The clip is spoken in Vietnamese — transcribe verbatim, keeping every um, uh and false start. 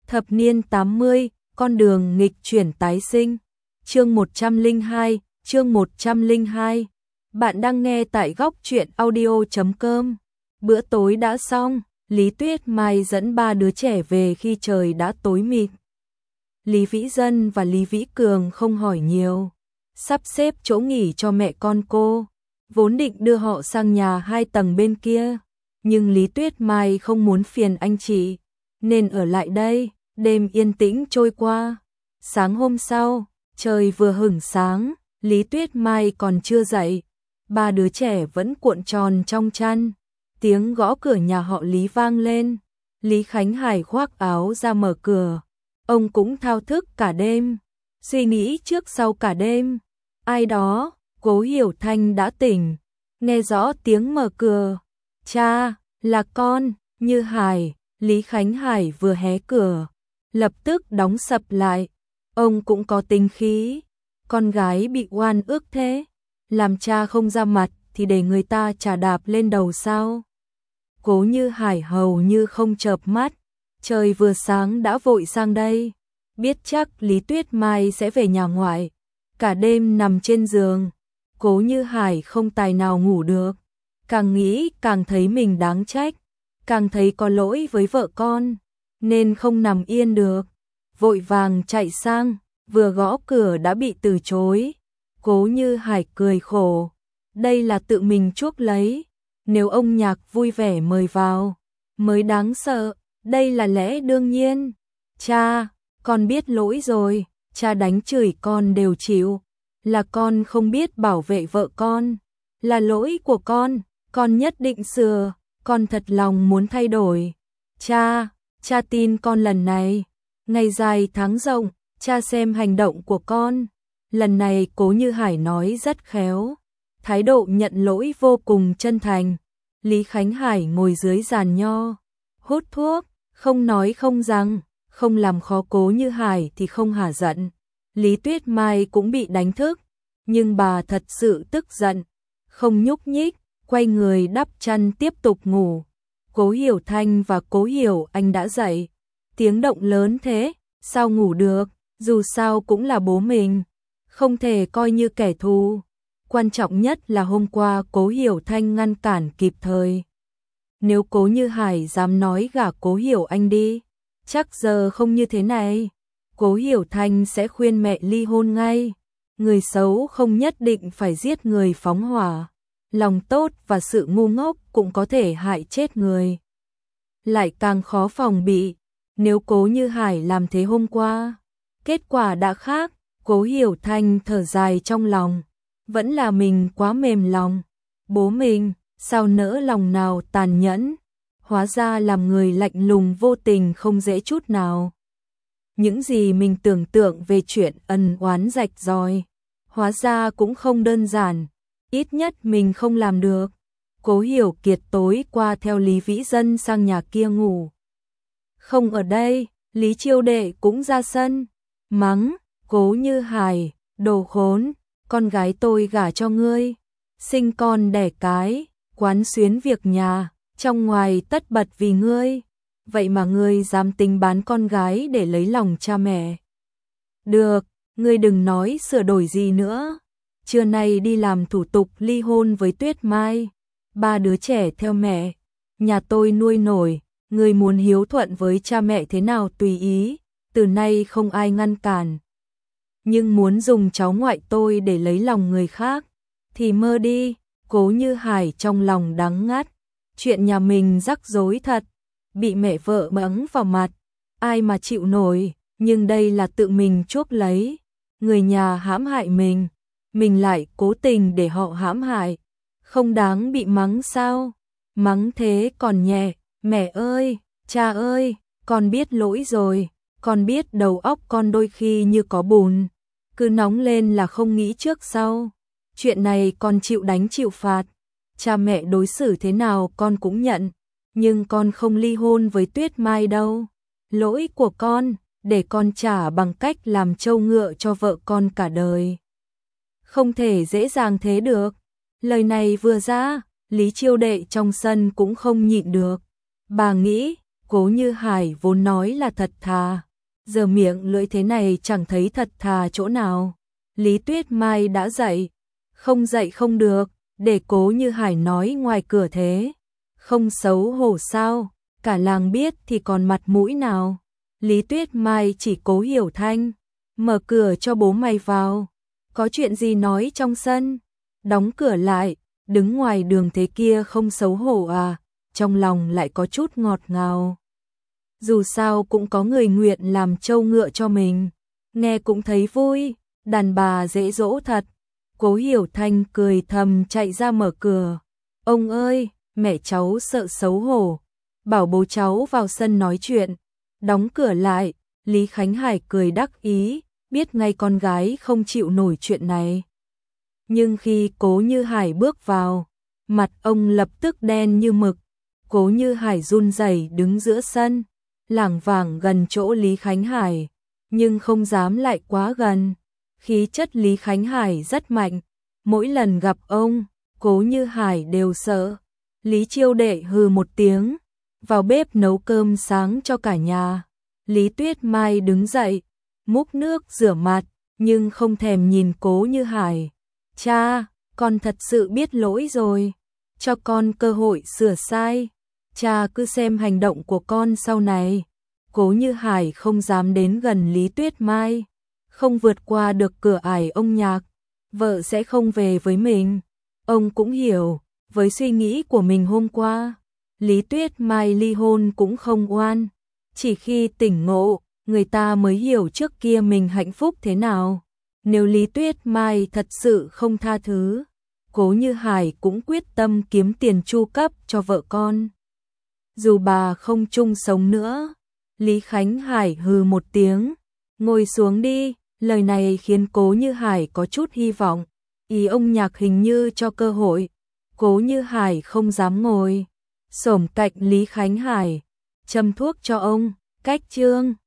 Thập niên tám mươi, con đường nghịch chuyển tái sinh. Chương một trăm lẻ hai, chương một trăm lẻ hai. Bạn đang nghe tại góc truyện audio chấm com. Bữa tối đã xong, Lý Tuyết Mai dẫn ba đứa trẻ về khi trời đã tối mịt. Lý Vĩ Dân và Lý Vĩ Cường không hỏi nhiều, sắp xếp chỗ nghỉ cho mẹ con cô, vốn định đưa họ sang nhà hai tầng bên kia, nhưng Lý Tuyết Mai không muốn phiền anh chị, nên ở lại đây. Đêm yên tĩnh trôi qua. Sáng hôm sau, trời vừa hửng sáng, Lý Tuyết Mai còn chưa dậy, ba đứa trẻ vẫn cuộn tròn trong chăn. Tiếng gõ cửa nhà họ Lý vang lên. Lý Khánh Hải khoác áo ra mở cửa. Ông cũng thao thức cả đêm, suy nghĩ trước sau cả đêm. Ai đó, Cố Hiểu Thanh đã tỉnh, nghe rõ tiếng mở cửa. Cha, là con, Như Hải. Lý Khánh Hải vừa hé cửa, lập tức đóng sập lại. Ông cũng có tính khí, con gái bị oan ức thế, làm cha không ra mặt thì để người ta chà đạp lên đầu sao? Cố Như Hải hầu như không chợp mắt, trời vừa sáng đã vội sang đây, biết chắc Lý Tuyết Mai sẽ về nhà ngoại. Cả đêm nằm trên giường, Cố Như Hải không tài nào ngủ được, càng nghĩ càng thấy mình đáng trách, càng thấy có lỗi với vợ con, nên không nằm yên được. Vội vàng chạy sang, vừa gõ cửa đã bị từ chối. Cố Như Hải cười khổ, đây là tự mình chuốc lấy, nếu ông Nhạc vui vẻ mời vào, mới đáng sợ, đây là lẽ đương nhiên. Cha, con biết lỗi rồi, cha đánh chửi con đều chịu, là con không biết bảo vệ vợ con, là lỗi của con, con nhất định sửa, con thật lòng muốn thay đổi. Cha, cha tin con lần này. Ngày dài tháng rộng, cha xem hành động của con. Lần này Cố Như Hải nói rất khéo, thái độ nhận lỗi vô cùng chân thành. Lý Khánh Hải ngồi dưới giàn nho, hút thuốc, không nói không rằng, không làm khó Cố Như Hải thì không hả giận. Lý Tuyết Mai cũng bị đánh thức, nhưng bà thật sự tức giận, không nhúc nhích, quay người đắp chăn tiếp tục ngủ. Cố Hiểu Thanh và Cố Hiểu Anh đã dậy. Tiếng động lớn thế, sao ngủ được, dù sao cũng là bố mình, không thể coi như kẻ thù. Quan trọng nhất là hôm qua Cố Hiểu Thanh ngăn cản kịp thời. Nếu Cố Như Hải dám nói gả Cố Hiểu Anh đi, chắc giờ không như thế này. Cố Hiểu Thanh sẽ khuyên mẹ ly hôn ngay. Người xấu không nhất định phải giết người phóng hỏa, lòng tốt và sự ngu ngốc cũng có thể hại chết người. Lại càng khó phòng bị. Nếu Cố Như Hải làm thế hôm qua, kết quả đã khác. Cố Hiểu Thanh thở dài trong lòng, vẫn là mình quá mềm lòng. Bố mình, sao nỡ lòng nào tàn nhẫn, hóa ra làm người lạnh lùng vô tình không dễ chút nào. Những gì mình tưởng tượng về chuyện ân oán rạch ròi, hóa ra cũng không đơn giản, ít nhất mình không làm được. Cố Hiểu Kiệt tối qua theo Lý Vĩ Dân sang nhà kia ngủ. Không ở đây, Lý Chiêu Đệ cũng ra sân, mắng, Cố Như Hải, đồ khốn, con gái tôi gả cho ngươi, sinh con đẻ cái, quán xuyến việc nhà, trong ngoài tất bật vì ngươi, vậy mà ngươi dám tính bán con gái để lấy lòng cha mẹ. Được, ngươi đừng nói sửa đổi gì nữa, trưa nay đi làm thủ tục ly hôn với Tuyết Mai, ba đứa trẻ theo mẹ, nhà tôi nuôi nổi. Người muốn hiếu thuận với cha mẹ thế nào tùy ý, từ nay không ai ngăn cản. Nhưng muốn dùng cháu ngoại tôi để lấy lòng người khác, thì mơ đi. Cố Như Hải trong lòng đắng ngắt, chuyện nhà mình rắc rối thật, bị mẹ vợ mắng vào mặt, ai mà chịu nổi, nhưng đây là tự mình chuốc lấy, người nhà hãm hại mình, mình lại cố tình để họ hãm hại, không đáng bị mắng sao? Mắng thế còn nhẹ. Mẹ ơi, cha ơi, con biết lỗi rồi, con biết đầu óc con đôi khi như có bùn, cứ nóng lên là không nghĩ trước sau. Chuyện này con chịu đánh chịu phạt, cha mẹ đối xử thế nào con cũng nhận, nhưng con không ly hôn với Tuyết Mai đâu. Lỗi của con, để con trả bằng cách làm trâu ngựa cho vợ con cả đời. Không thể dễ dàng thế được. Lời này vừa ra, Lý Chiêu Đệ trong sân cũng không nhịn được. Bà nghĩ, Cố Như Hải vốn nói là thật thà, giờ miệng lưỡi thế này chẳng thấy thật thà chỗ nào. Lý Tuyết Mai đã dậy, không dậy không được, để Cố Như Hải nói ngoài cửa thế. Không xấu hổ sao, cả làng biết thì còn mặt mũi nào. Lý Tuyết Mai chỉ Cố Hiểu Thanh, mở cửa cho bố mày vào. Có chuyện gì nói trong sân, đóng cửa lại, đứng ngoài đường thế kia không xấu hổ à, trong lòng lại có chút ngọt ngào. Dù sao cũng có người nguyện làm trâu ngựa cho mình, nghe cũng thấy vui, đàn bà dễ dỗ thật. Cố Hiểu Thanh cười thầm chạy ra mở cửa. Ông ơi, mẹ cháu sợ xấu hổ, bảo bố cháu vào sân nói chuyện. Đóng cửa lại, Lý Khánh Hải cười đắc ý, biết ngay con gái không chịu nổi chuyện này. Nhưng khi Cố Như Hải bước vào, mặt ông lập tức đen như mực. Cố Như Hải run rẩy đứng giữa sân, lảng vảng gần chỗ Lý Khánh Hải, nhưng không dám lại quá gần. Khí chất Lý Khánh Hải rất mạnh, mỗi lần gặp ông, Cố Như Hải đều sợ. Lý Chiêu Đệ hừ một tiếng, vào bếp nấu cơm sáng cho cả nhà. Lý Tuyết Mai đứng dậy, múc nước rửa mặt, nhưng không thèm nhìn Cố Như Hải. Cha, con thật sự biết lỗi rồi, cho con cơ hội sửa sai. Cha cứ xem hành động của con sau này. Cố Như Hải không dám đến gần Lý Tuyết Mai, không vượt qua được cửa ải ông Nhạc, vợ sẽ không về với mình. Ông cũng hiểu, với suy nghĩ của mình hôm qua, Lý Tuyết Mai ly hôn cũng không oan. Chỉ khi tỉnh ngộ, người ta mới hiểu trước kia mình hạnh phúc thế nào. Nếu Lý Tuyết Mai thật sự không tha thứ, Cố Như Hải cũng quyết tâm kiếm tiền chu cấp cho vợ con. Dù bà không chung sống nữa. Lý Khánh Hải hừ một tiếng, ngồi xuống đi. Lời này khiến Cố Như Hải có chút hy vọng, ý ông Nhạc hình như cho cơ hội. Cố Như Hải không dám ngồi, xổm cạnh Lý Khánh Hải, châm thuốc cho ông. Cách chương